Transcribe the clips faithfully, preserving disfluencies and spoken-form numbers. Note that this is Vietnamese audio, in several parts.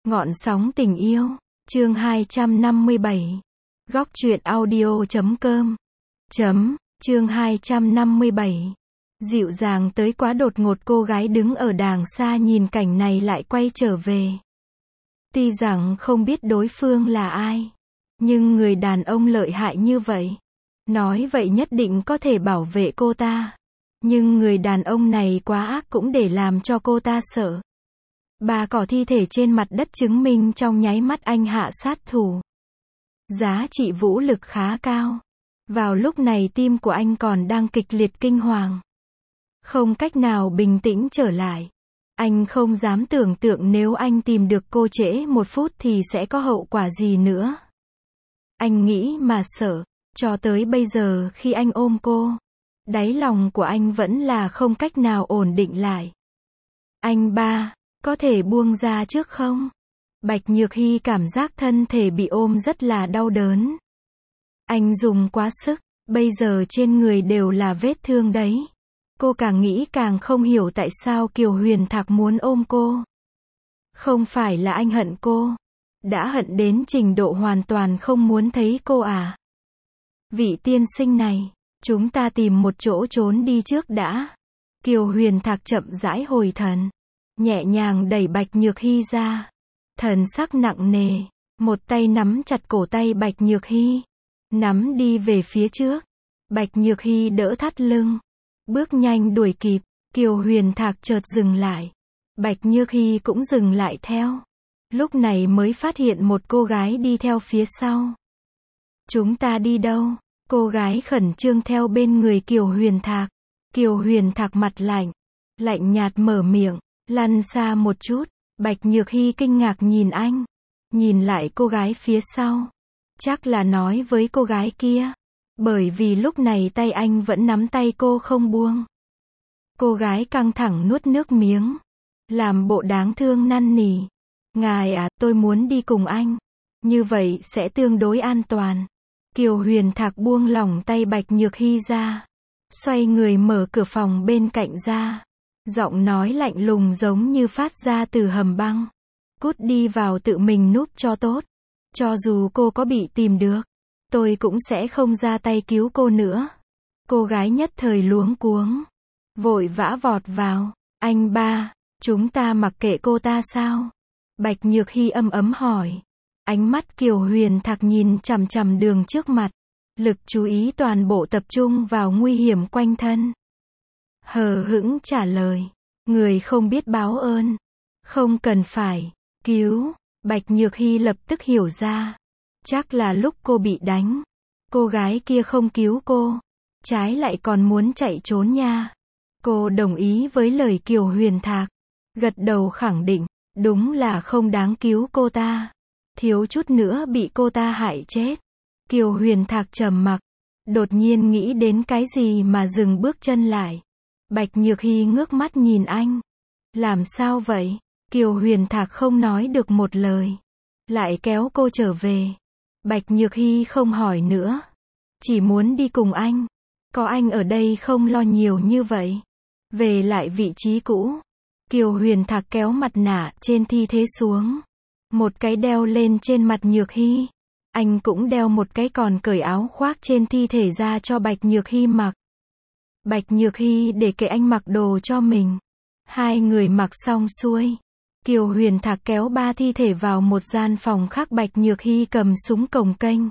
Ngọn sóng tình yêu, chương hai trăm năm mươi bảy. Góc truyện audio chấm com. Chấm, chương hai trăm năm mươi bảy. Dịu dàng tới quá đột ngột, cô gái đứng ở đàng xa nhìn cảnh này lại quay trở về. Tuy rằng không biết đối phương là ai, nhưng người đàn ông lợi hại như vậy. Nói vậy nhất định có thể bảo vệ cô ta. Nhưng người đàn ông này quá ác cũng để làm cho cô ta sợ. Bà cỏ thi thể trên mặt đất chứng minh trong nháy mắt anh hạ sát thủ. Giá trị vũ lực khá cao. Vào lúc này tim của anh còn đang kịch liệt kinh hoàng. Không cách nào bình tĩnh trở lại. Anh không dám tưởng tượng nếu anh tìm được cô trễ một phút thì sẽ có hậu quả gì nữa. Anh nghĩ mà sợ. Cho tới bây giờ khi anh ôm cô, đáy lòng của anh vẫn là không cách nào ổn định lại. Anh ba, có thể buông ra trước không? Bạch Nhược Hy cảm giác thân thể bị ôm rất là đau đớn. Anh dùng quá sức, bây giờ trên người đều là vết thương đấy. Cô càng nghĩ càng không hiểu tại sao Kiều Huyền Thạc muốn ôm cô. Không phải là anh hận cô, đã hận đến trình độ hoàn toàn không muốn thấy cô à? Vị tiên sinh này, chúng ta tìm một chỗ trốn đi trước đã. Kiều Huyền Thạc chậm rãi hồi thần, nhẹ nhàng đẩy Bạch Nhược Hy ra. Thần sắc nặng nề, một tay nắm chặt cổ tay Bạch Nhược Hy, nắm đi về phía trước. Bạch Nhược Hy đỡ thắt lưng, bước nhanh đuổi kịp. Kiều Huyền Thạc chợt dừng lại, Bạch Nhược Hy cũng dừng lại theo. Lúc này mới phát hiện một cô gái đi theo phía sau. Chúng ta đi đâu? Cô gái khẩn trương theo bên người Kiều Huyền Thạc. Kiều Huyền Thạc mặt lạnh, lạnh nhạt mở miệng, lăn xa một chút. Bạch Nhược Hy kinh ngạc nhìn anh, nhìn lại cô gái phía sau. Chắc là nói với cô gái kia, bởi vì lúc này tay anh vẫn nắm tay cô không buông. Cô gái căng thẳng nuốt nước miếng, làm bộ đáng thương năn nỉ. Ngài à, tôi muốn đi cùng anh, như vậy sẽ tương đối an toàn. Kiều Huyền Thạc buông lỏng tay Bạch Nhược Hy ra, xoay người mở cửa phòng bên cạnh ra. Giọng nói lạnh lùng giống như phát ra từ hầm băng. Cút đi vào tự mình núp cho tốt. Cho dù cô có bị tìm được, tôi cũng sẽ không ra tay cứu cô nữa. Cô gái nhất thời luống cuống, vội vã vọt vào. Anh ba, chúng ta mặc kệ cô ta sao? Bạch Nhược Hy âm ấm hỏi. Ánh mắt Kiều Huyền Thạc nhìn chằm chằm đường trước mặt, lực chú ý toàn bộ tập trung vào nguy hiểm quanh thân. Hờ hững trả lời, người không biết báo ơn, không cần phải cứu. Bạch Nhược Hy lập tức hiểu ra, chắc là lúc cô bị đánh, cô gái kia không cứu cô, trái lại còn muốn chạy trốn nha. Cô đồng ý với lời Kiều Huyền Thạc, gật đầu khẳng định, đúng là không đáng cứu cô ta. Thiếu chút nữa bị cô ta hại chết. Kiều Huyền Thạc trầm mặc, đột nhiên nghĩ đến cái gì mà dừng bước chân lại. Bạch Nhược Hy ngước mắt nhìn anh. Làm sao vậy? Kiều Huyền Thạc không nói được một lời, lại kéo cô trở về. Bạch Nhược Hy không hỏi nữa, chỉ muốn đi cùng anh. Có anh ở đây không lo nhiều như vậy. Về lại vị trí cũ. Kiều Huyền Thạc kéo mặt nạ trên thi thể xuống, một cái đeo lên trên mặt Nhược Hy. Anh cũng đeo một cái, còn cởi áo khoác trên thi thể ra cho Bạch Nhược Hy mặc. Bạch Nhược Hy để kệ anh mặc đồ cho mình. Hai người mặc xong xuôi, Kiều Huyền Thạc kéo ba thi thể vào một gian phòng khác. Bạch Nhược Hy cầm súng cồng kênh,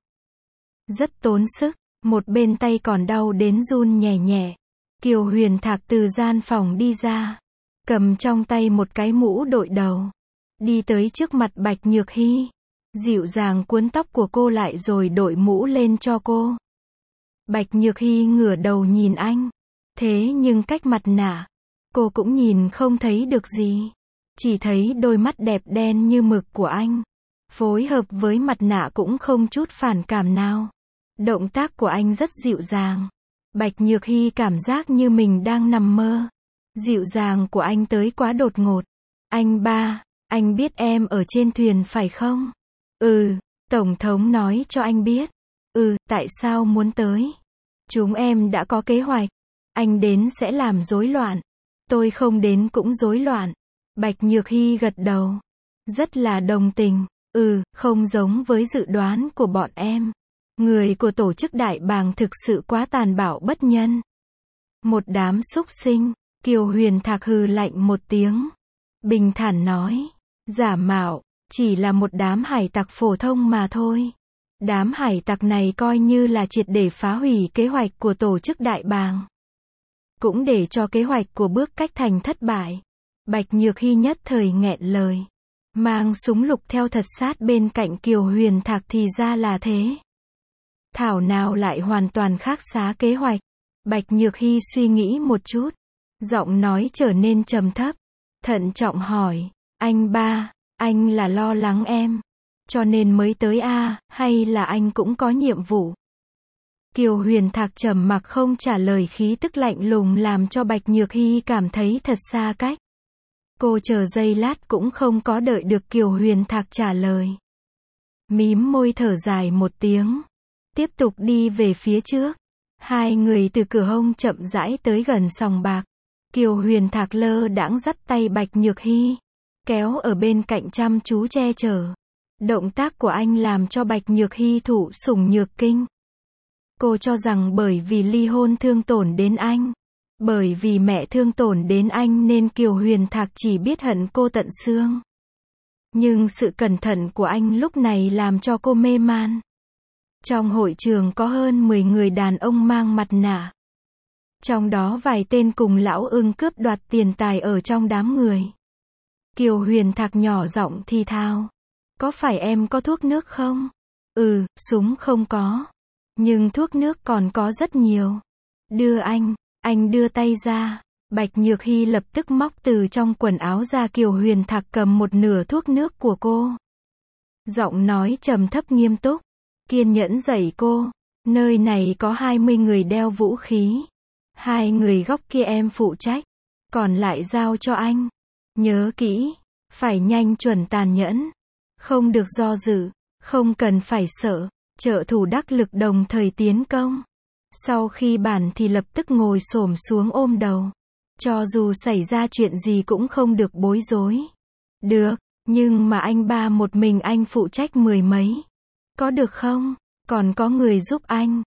rất tốn sức, một bên tay còn đau đến run nhẹ nhẹ. Kiều Huyền Thạc từ gian phòng đi ra, cầm trong tay một cái mũ đội đầu, đi tới trước mặt Bạch Nhược Hy, dịu dàng cuốn tóc của cô lại rồi đội mũ lên cho cô. Bạch Nhược Hy ngửa đầu nhìn anh, thế nhưng cách mặt nạ, cô cũng nhìn không thấy được gì, chỉ thấy đôi mắt đẹp đen như mực của anh, phối hợp với mặt nạ cũng không chút phản cảm nào. Động tác của anh rất dịu dàng. Bạch Nhược Hy cảm giác như mình đang nằm mơ. Dịu dàng của anh tới quá đột ngột. Anh ba, anh biết em ở trên thuyền phải không? Ừ, Tổng thống nói cho anh biết. Ừ, tại sao muốn tới? Chúng em đã có kế hoạch. Anh đến sẽ làm rối loạn. Tôi không đến cũng rối loạn. Bạch Nhược Hy gật đầu. Rất là đồng tình. Ừ, không giống với dự đoán của bọn em. Người của tổ chức đại bàng thực sự quá tàn bạo bất nhân. Một đám súc sinh. Kiều Huyền Thạc hừ lạnh một tiếng. Bình thản nói. Giả mạo, chỉ là một đám hải tặc phổ thông mà thôi. Đám hải tặc này coi như là triệt để phá hủy kế hoạch của tổ chức đại bàng. Cũng để cho kế hoạch của Bước Cách Thành thất bại. Bạch Nhược Hy nhất thời nghẹn lời. Mang súng lục theo thật sát bên cạnh Kiều Huyền Thạc thì ra là thế. Thảo nào lại hoàn toàn khác xá kế hoạch. Bạch Nhược Hy suy nghĩ một chút. Giọng nói trở nên trầm thấp. Thận trọng hỏi. Anh ba, anh là lo lắng em. Cho nên mới tới a à, hay là anh cũng có nhiệm vụ? Kiều Huyền Thạc trầm mặc không trả lời, khí tức lạnh lùng làm cho Bạch Nhược Hy cảm thấy thật xa cách. Cô chờ giây lát cũng không có đợi được Kiều Huyền Thạc trả lời. Mím môi thở dài một tiếng. Tiếp tục đi về phía trước. Hai người từ cửa hông chậm rãi tới gần sòng bạc. Kiều Huyền Thạc lơ đãng dắt tay Bạch Nhược Hy. Kéo ở bên cạnh chăm chú che chở. Động tác của anh làm cho Bạch Nhược Hy thụ sủng nhược kinh. Cô cho rằng bởi vì ly hôn thương tổn đến anh. Bởi vì mẹ thương tổn đến anh nên Kiều Huyền Thạc chỉ biết hận cô tận xương. Nhưng sự cẩn thận của anh lúc này làm cho cô mê man. Trong hội trường có hơn mười người đàn ông mang mặt nạ. Trong đó vài tên cùng lão ưng cướp đoạt tiền tài ở trong đám người. Kiều Huyền Thạc nhỏ giọng thì thào. Có phải em có thuốc nước không? Ừ, súng không có. Nhưng thuốc nước còn có rất nhiều. Đưa anh. Anh đưa tay ra. Bạch Nhược Hy lập tức móc từ trong quần áo ra. Kiều Huyền Thạc cầm một nửa thuốc nước của cô. Giọng nói trầm thấp nghiêm túc. Kiên nhẫn dạy cô. Nơi này có hai mươi người đeo vũ khí. Hai người góc kia em phụ trách. Còn lại giao cho anh. Nhớ kỹ. Phải nhanh chuẩn tàn nhẫn. Không được do dự. Không cần phải sợ. Trợ thủ đắc lực đồng thời tiến công. Sau khi bản thì lập tức ngồi xổm xuống ôm đầu. Cho dù xảy ra chuyện gì cũng không được bối rối. Được, nhưng mà anh ba một mình anh phụ trách mười mấy. Có được không? Còn có người giúp anh.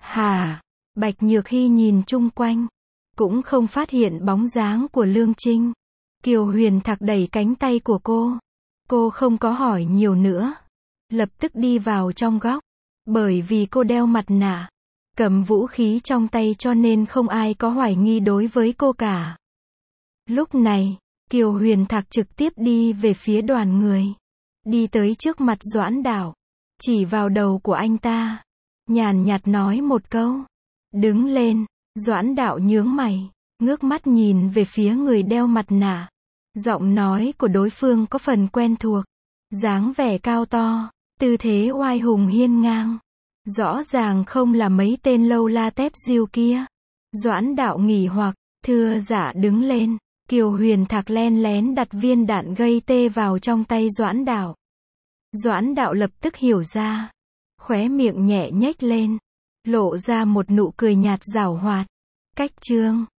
Hả? Bạch Nhược Hy nhìn chung quanh. Cũng không phát hiện bóng dáng của Lương Trinh. Kiều Huyền Thạc đẩy cánh tay của cô. Cô không có hỏi nhiều nữa. Lập tức đi vào trong góc. Bởi vì cô đeo mặt nạ. Cầm vũ khí trong tay cho nên không ai có hoài nghi đối với cô cả. Lúc này, Kiều Huyền Thạc trực tiếp đi về phía đoàn người. Đi tới trước mặt Doãn Đạo. Chỉ vào đầu của anh ta. Nhàn nhạt nói một câu. Đứng lên. Doãn Đạo nhướng mày. Ngước mắt nhìn về phía người đeo mặt nạ. Giọng nói của đối phương có phần quen thuộc. Dáng vẻ cao to. Tư thế oai hùng hiên ngang. Rõ ràng không là mấy tên lâu la tép diêu kia. Doãn Đạo nghỉ hoặc. Thưa dạ đứng lên. Kiều Huyền Thạc len lén đặt viên đạn gây tê vào trong tay Doãn Đạo. Doãn Đạo lập tức hiểu ra. Khóe miệng nhẹ nhếch lên. Lộ ra một nụ cười nhạt giảo hoạt. Cách chương